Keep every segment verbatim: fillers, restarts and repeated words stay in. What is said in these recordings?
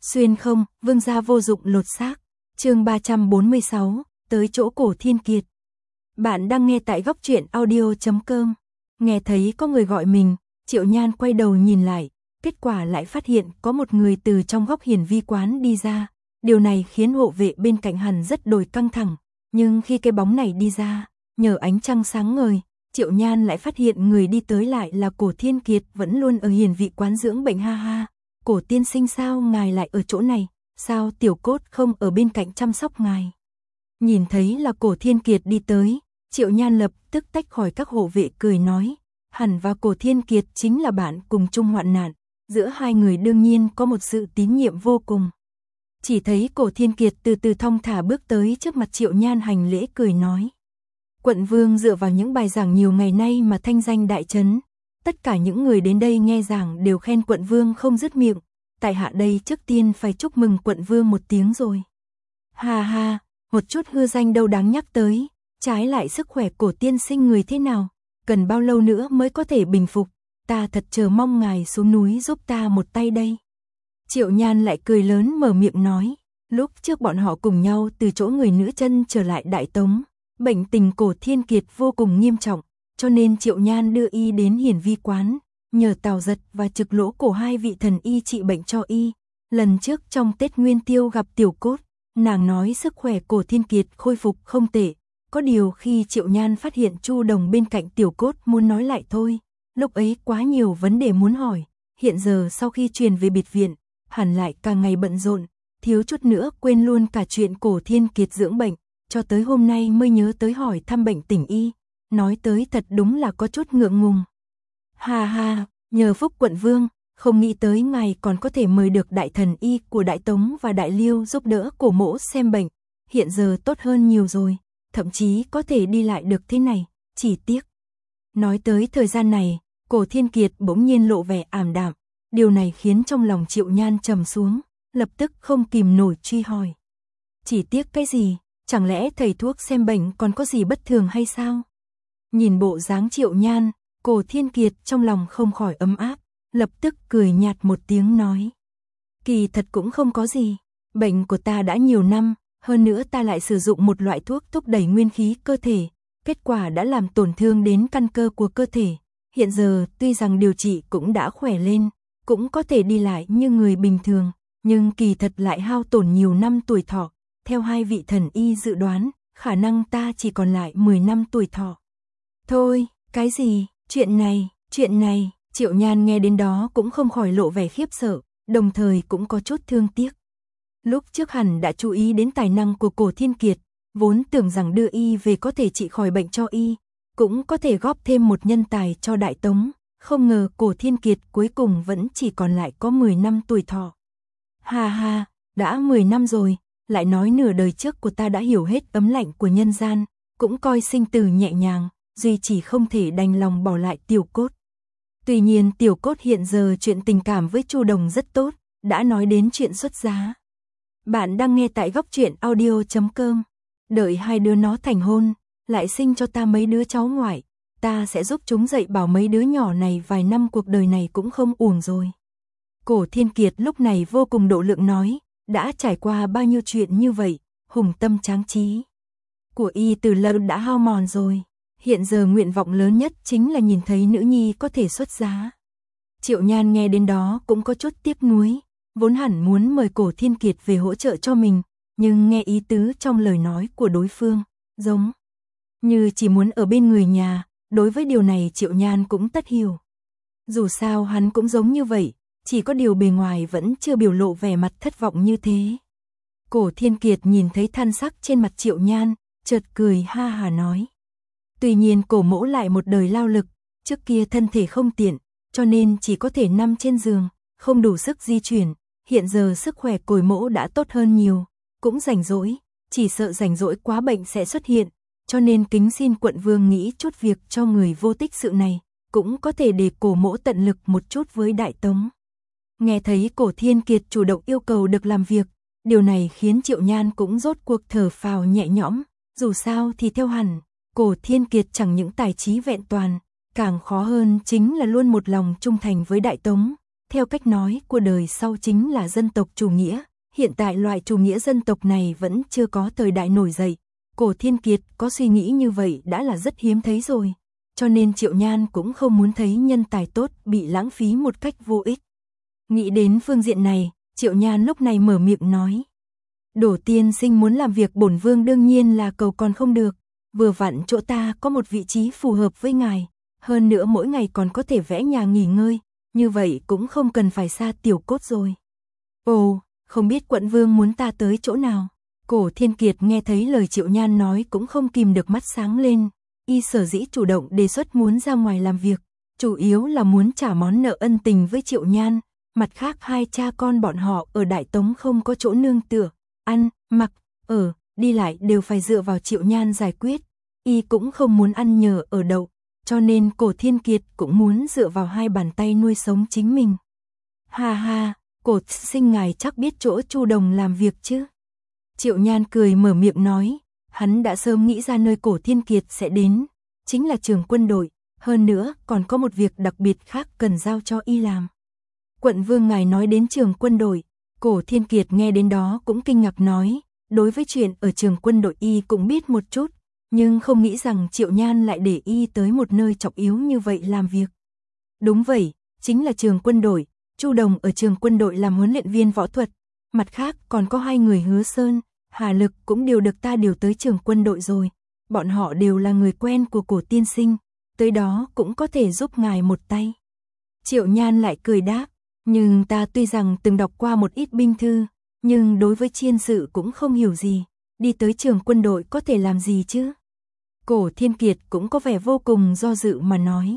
Xuyên không, vương gia vô dụng lột xác. Chương ba trăm bốn mươi sáu, tới chỗ Cổ Thiên Kiệt. Bạn đang nghe tại góc truyện audio chấm com. Nghe thấy có người gọi mình, Triệu Nhan quay đầu nhìn lại, kết quả lại phát hiện có một người từ trong góc hiển vi quán đi ra. Điều này khiến hộ vệ bên cạnh hắn rất đổi căng thẳng, nhưng khi cái bóng này đi ra, nhờ ánh trăng sáng ngời, Triệu Nhan lại phát hiện người đi tới lại là Cổ Thiên Kiệt, vẫn luôn ở hiển vị quán dưỡng bệnh. Ha ha, Cổ tiên sinh sao ngài lại ở chỗ này, sao Tiểu Cốt không ở bên cạnh chăm sóc ngài? Nhìn thấy là Cổ Thiên Kiệt đi tới, Triệu Nhan lập tức tách khỏi các hộ vệ cười nói, hẳn và Cổ Thiên Kiệt chính là bạn cùng chung hoạn nạn, giữa hai người đương nhiên có một sự tín nhiệm vô cùng. Chỉ thấy Cổ Thiên Kiệt từ từ thong thả bước tới trước mặt Triệu Nhan hành lễ cười nói. Quận vương dựa vào những bài giảng nhiều ngày nay mà thanh danh đại trấn, tất cả những người đến đây nghe giảng đều khen quận vương không dứt miệng, tại hạ đây trước tiên phải chúc mừng quận vương một tiếng rồi. Ha ha, một chút hư danh đâu đáng nhắc tới, trái lại sức khỏe Cổ tiên sinh người thế nào, cần bao lâu nữa mới có thể bình phục, ta thật chờ mong ngài xuống núi giúp ta một tay đây. Triệu Nhan lại cười lớn mở miệng nói, lúc trước bọn họ cùng nhau từ chỗ người nữ chân trở lại Đại Tống, bệnh tình Cổ Thiên Kiệt vô cùng nghiêm trọng, cho nên Triệu Nhan đưa y đến hiển vi quán, nhờ Tào Giật và Trực Lỗ Cổ hai vị thần y trị bệnh cho y. Lần trước trong Tết Nguyên Tiêu gặp Tiểu Cốt, nàng nói sức khỏe Cổ Thiên Kiệt khôi phục không tệ, có điều khi Triệu Nhan phát hiện Chu Đồng bên cạnh Tiểu Cốt muốn nói lại thôi, lúc ấy quá nhiều vấn đề muốn hỏi, hiện giờ sau khi truyền về biệt viện, hẳn lại càng ngày bận rộn, thiếu chút nữa quên luôn cả chuyện Cổ Thiên Kiệt dưỡng bệnh, cho tới hôm nay mới nhớ tới hỏi thăm bệnh tình y, nói tới thật đúng là có chút ngượng ngùng. Ha ha, nhờ phúc quận vương, không nghĩ tới ngài còn có thể mời được đại thần y của Đại Tống và Đại Liêu giúp đỡ Cổ mỗ xem bệnh, hiện giờ tốt hơn nhiều rồi, thậm chí có thể đi lại được thế này, chỉ tiếc. Nói tới thời gian này, Cổ Thiên Kiệt bỗng nhiên lộ vẻ ảm đạm, điều này khiến trong lòng Triệu Nhan trầm xuống, lập tức không kìm nổi truy hỏi. Chỉ tiếc cái gì, chẳng lẽ thầy thuốc xem bệnh còn có gì bất thường hay sao? Nhìn bộ dáng Triệu Nhan, Cổ Thiên Kiệt trong lòng không khỏi ấm áp, lập tức cười nhạt một tiếng nói. Kỳ thật cũng không có gì, bệnh của ta đã nhiều năm, hơn nữa ta lại sử dụng một loại thuốc thúc đẩy nguyên khí cơ thể, kết quả đã làm tổn thương đến căn cơ của cơ thể. Hiện giờ tuy rằng điều trị cũng đã khỏe lên, cũng có thể đi lại như người bình thường, nhưng kỳ thật lại hao tổn nhiều năm tuổi thọ. Theo hai vị thần y dự đoán, khả năng ta chỉ còn lại mười năm tuổi thọ. Thôi, cái gì, chuyện này, chuyện này, Triệu Nhan nghe đến đó cũng không khỏi lộ vẻ khiếp sợ, đồng thời cũng có chút thương tiếc. Lúc trước hẳn đã chú ý đến tài năng của Cổ Thiên Kiệt, vốn tưởng rằng đưa y về có thể trị khỏi bệnh cho y, cũng có thể góp thêm một nhân tài cho Đại Tống, không ngờ Cổ Thiên Kiệt cuối cùng vẫn chỉ còn lại có mười năm tuổi thọ. Ha ha, đã mười năm rồi, lại nói nửa đời trước của ta đã hiểu hết ấm lạnh của nhân gian, cũng coi sinh tử nhẹ nhàng, duy chỉ không thể đành lòng bỏ lại Tiểu Cốt. Tuy nhiên Tiểu Cốt hiện giờ chuyện tình cảm với Chu Đồng rất tốt, đã nói đến chuyện xuất giá. Bạn đang nghe tại góc truyện audio chấm com. Đợi hai đứa nó thành hôn, lại sinh cho ta mấy đứa cháu ngoại, ta sẽ giúp chúng dạy bảo mấy đứa nhỏ này vài năm cuộc đời này cũng không uổng rồi. Cổ Thiên Kiệt lúc này vô cùng độ lượng nói, đã trải qua bao nhiêu chuyện như vậy, hùng tâm tráng trí của y từ lâu đã hao mòn rồi, hiện giờ nguyện vọng lớn nhất chính là nhìn thấy nữ nhi có thể xuất giá. Triệu Nhan nghe đến đó cũng có chút tiếc nuối, vốn hẳn muốn mời Cổ Thiên Kiệt về hỗ trợ cho mình, nhưng nghe ý tứ trong lời nói của đối phương, giống như chỉ muốn ở bên người nhà, đối với điều này Triệu Nhan cũng tất hiểu. Dù sao hắn cũng giống như vậy, chỉ có điều bề ngoài vẫn chưa biểu lộ vẻ mặt thất vọng như thế. Cổ Thiên Kiệt nhìn thấy than sắc trên mặt Triệu Nhan, chợt cười ha hà nói. Tuy nhiên Cổ mỗ lại một đời lao lực, trước kia thân thể không tiện, cho nên chỉ có thể nằm trên giường, không đủ sức di chuyển, hiện giờ sức khỏe Cổ mỗ đã tốt hơn nhiều, cũng rảnh rỗi, chỉ sợ rảnh rỗi quá bệnh sẽ xuất hiện, cho nên kính xin quận vương nghĩ chút việc cho người vô tích sự này, cũng có thể để Cổ mỗ tận lực một chút với Đại Tống. Nghe thấy Cổ Thiên Kiệt chủ động yêu cầu được làm việc, điều này khiến Triệu Nhan cũng rốt cuộc thở phào nhẹ nhõm, dù sao thì theo hẳn, Cổ Thiên Kiệt chẳng những tài trí vẹn toàn, càng khó hơn chính là luôn một lòng trung thành với Đại Tống, Theo cách nói của đời sau chính là dân tộc chủ nghĩa, hiện tại loại chủ nghĩa dân tộc này vẫn chưa có thời đại nổi dậy. Cổ Thiên Kiệt có suy nghĩ như vậy đã là rất hiếm thấy rồi, cho nên Triệu Nhan cũng không muốn thấy nhân tài tốt bị lãng phí một cách vô ích. Nghĩ đến phương diện này, Triệu Nhan lúc này mở miệng nói. Đỗ tiên sinh muốn làm việc bổn vương đương nhiên là cầu còn không được, vừa vặn chỗ ta có một vị trí phù hợp với ngài, hơn nữa mỗi ngày còn có thể vẽ nhà nghỉ ngơi, như vậy cũng không cần phải xa Tiểu Cốt rồi. Ồ, không biết quận vương muốn ta tới chỗ nào? Cổ Thiên Kiệt nghe thấy lời Triệu Nhan nói cũng không kìm được mắt sáng lên, y sở dĩ chủ động đề xuất muốn ra ngoài làm việc, chủ yếu là muốn trả món nợ ân tình với Triệu Nhan, mặt khác hai cha con bọn họ ở Đại Tống không có chỗ nương tựa, ăn, mặc, ở, đi lại đều phải dựa vào Triệu Nhan giải quyết, y cũng không muốn ăn nhờ ở đậu, cho nên Cổ Thiên Kiệt cũng muốn dựa vào hai bàn tay nuôi sống chính mình. Ha ha, Cổ sinh ngài chắc biết chỗ Chu Đồng làm việc chứ? Triệu Nhan cười mở miệng nói, hắn đã sớm nghĩ ra nơi Cổ Thiên Kiệt sẽ đến, chính là trường quân đội, hơn nữa còn có một việc đặc biệt khác cần giao cho y làm. Quận vương ngài nói đến trường quân đội, Cổ Thiên Kiệt nghe đến đó cũng kinh ngạc nói, đối với chuyện ở trường quân đội y cũng biết một chút, nhưng không nghĩ rằng Triệu Nhan lại để y tới một nơi trọng yếu như vậy làm việc. Đúng vậy, chính là trường quân đội, Chu Đồng ở trường quân đội làm huấn luyện viên võ thuật, mặt khác còn có hai người Hứa Sơn, Hà Lực cũng đều được ta điều tới trường quân đội rồi, bọn họ đều là người quen của Cổ tiên sinh, tới đó cũng có thể giúp ngài một tay. Triệu Nhan lại cười đáp, nhưng ta tuy rằng từng đọc qua một ít binh thư, nhưng đối với chiến sự cũng không hiểu gì, đi tới trường quân đội có thể làm gì chứ? Cổ Thiên Kiệt cũng có vẻ vô cùng do dự mà nói.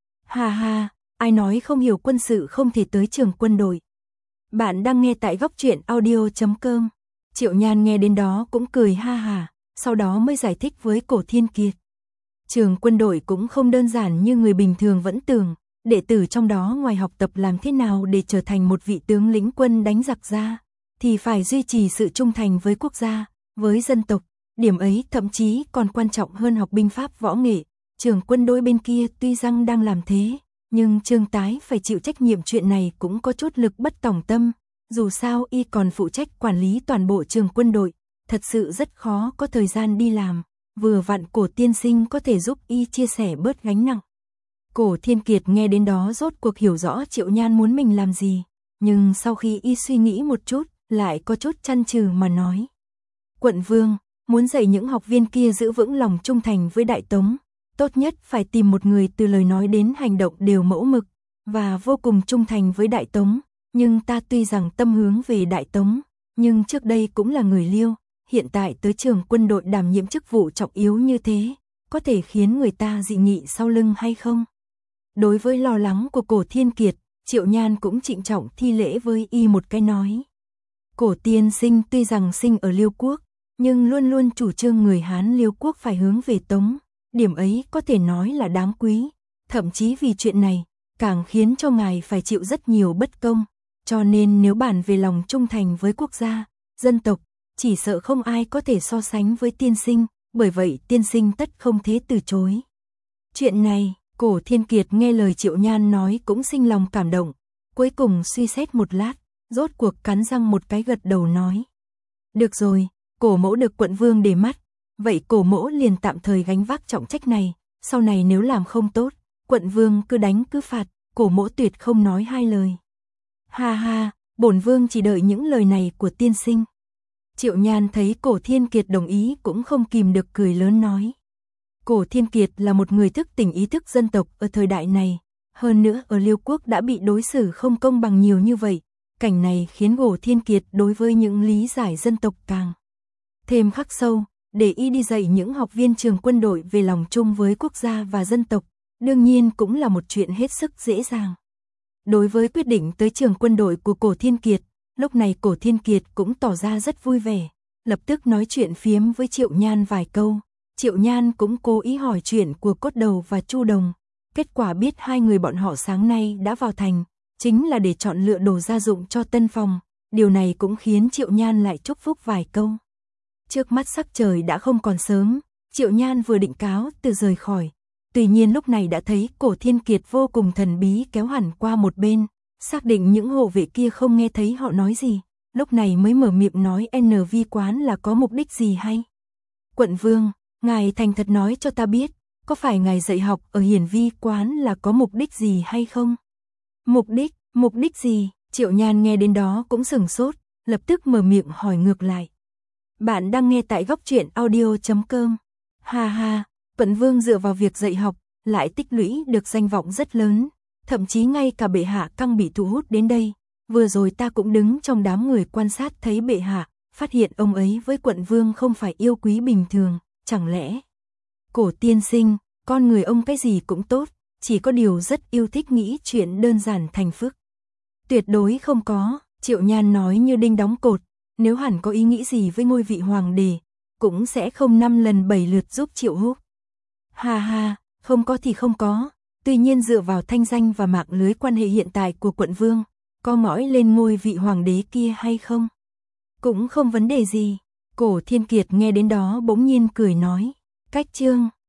Ha ha, ai nói không hiểu quân sự không thể tới trường quân đội. Bạn đang nghe tại góc truyện audio chấm com. Triệu Nhan nghe đến đó cũng cười ha ha, sau đó mới giải thích với Cổ Thiên Kiệt. Trường quân đội cũng không đơn giản như người bình thường vẫn tưởng, đệ tử trong đó ngoài học tập làm thế nào để trở thành một vị tướng lĩnh quân đánh giặc ra, thì phải duy trì sự trung thành với quốc gia, với dân tộc, điểm ấy thậm chí còn quan trọng hơn học binh pháp võ nghệ. Trường quân đội bên kia tuy rằng đang làm thế, nhưng Trương Tái phải chịu trách nhiệm chuyện này cũng có chút lực bất tòng tâm, dù sao y còn phụ trách quản lý toàn bộ trường quân đội, thật sự rất khó có thời gian đi làm, vừa vặn Cổ tiên sinh có thể giúp y chia sẻ bớt gánh nặng. Cổ Thiên Kiệt nghe đến đó rốt cuộc hiểu rõ Triệu Nhan muốn mình làm gì, nhưng sau khi y suy nghĩ một chút, lại có chút chăn chừ mà nói. Quận vương, muốn dạy những học viên kia giữ vững lòng trung thành với Đại Tống, tốt nhất phải tìm một người từ lời nói đến hành động đều mẫu mực, và vô cùng trung thành với Đại Tống, nhưng ta tuy rằng tâm hướng về Đại Tống, nhưng trước đây cũng là người Liêu, hiện tại tới trường quân đội đảm nhiệm chức vụ trọng yếu như thế, có thể khiến người ta dị nghị sau lưng hay không? Đối với lo lắng của Cổ Thiên Kiệt, Triệu Nhan cũng trịnh trọng thi lễ với y một cái nói. Cổ tiên sinh tuy rằng sinh ở Liêu quốc, nhưng luôn luôn chủ trương người Hán Liêu quốc phải hướng về Tống, điểm ấy có thể nói là đáng quý, thậm chí vì chuyện này, càng khiến cho ngài phải chịu rất nhiều bất công, cho nên nếu bàn về lòng trung thành với quốc gia, dân tộc, chỉ sợ không ai có thể so sánh với tiên sinh, bởi vậy tiên sinh tất không thể từ chối. Chuyện này, Cổ Thiên Kiệt nghe lời Triệu Nhan nói cũng sinh lòng cảm động, cuối cùng suy xét một lát, rốt cuộc cắn răng một cái gật đầu nói. Được rồi, Cổ mẫu được quận vương để mắt, vậy Cổ mẫu liền tạm thời gánh vác trọng trách này, sau này nếu làm không tốt, quận vương cứ đánh cứ phạt, Cổ mẫu tuyệt không nói hai lời. Ha ha, bổn vương chỉ đợi những lời này của tiên sinh. Triệu Nhan thấy Cổ Thiên Kiệt đồng ý cũng không kìm được cười lớn nói. Cổ Thiên Kiệt là một người thức tỉnh ý thức dân tộc ở thời đại này, hơn nữa ở Liêu quốc đã bị đối xử không công bằng nhiều như vậy, cảnh này khiến Cổ Thiên Kiệt đối với những lý giải dân tộc càng thêm khắc sâu, để y đi dạy những học viên trường quân đội về lòng chung với quốc gia và dân tộc, đương nhiên cũng là một chuyện hết sức dễ dàng. Đối với quyết định tới trường quân đội của Cổ Thiên Kiệt, lúc này Cổ Thiên Kiệt cũng tỏ ra rất vui vẻ, lập tức nói chuyện phiếm với Triệu Nhan vài câu. Triệu Nhan cũng cố ý hỏi chuyện của Cốt Đầu và Chu Đồng, kết quả biết hai người bọn họ sáng nay đã vào thành, chính là để chọn lựa đồ gia dụng cho tân phòng, điều này cũng khiến Triệu Nhan lại chúc phúc vài câu. Trước mắt sắc trời đã không còn sớm, Triệu Nhan vừa định cáo từ rời khỏi, tuy nhiên lúc này đã thấy Cổ Thiên Kiệt vô cùng thần bí kéo hẳn qua một bên, Xác định những hộ vệ kia không nghe thấy họ nói gì, lúc này mới mở miệng nói N Vi quán là có mục đích gì hay? Quận vương, ngài thành thật nói cho ta biết, có phải ngài dạy học ở Hiển Vi quán là có mục đích gì hay không? Mục đích, mục đích gì? Triệu Nhan nghe đến đó cũng sửng sốt, lập tức mở miệng hỏi ngược lại. Bạn đang nghe tại góc truyện audio chấm com. Ha ha, Quận vương dựa vào việc dạy học, lại tích lũy được danh vọng rất lớn, thậm chí ngay cả bệ hạ căng bị thu hút đến đây. Vừa rồi ta cũng đứng trong đám người quan sát thấy bệ hạ, phát hiện ông ấy với quận vương không phải yêu quý bình thường, chẳng lẽ? Cổ tiên sinh, con người ông cái gì cũng tốt, chỉ có điều rất yêu thích nghĩ chuyện đơn giản thành phức. Tuyệt đối không có, Triệu Nhan nói như đinh đóng cột, nếu hẳn có ý nghĩ gì với ngôi vị hoàng đế, cũng sẽ không năm lần bảy lượt giúp Triệu Húc. Ha ha, không có thì không có, tuy nhiên dựa vào thanh danh và mạng lưới quan hệ hiện tại của quận vương, có ngõi lên ngôi vị hoàng đế kia hay không? Cũng không vấn đề gì. Cổ Thiên Kiệt nghe đến đó bỗng nhiên cười nói, cách chương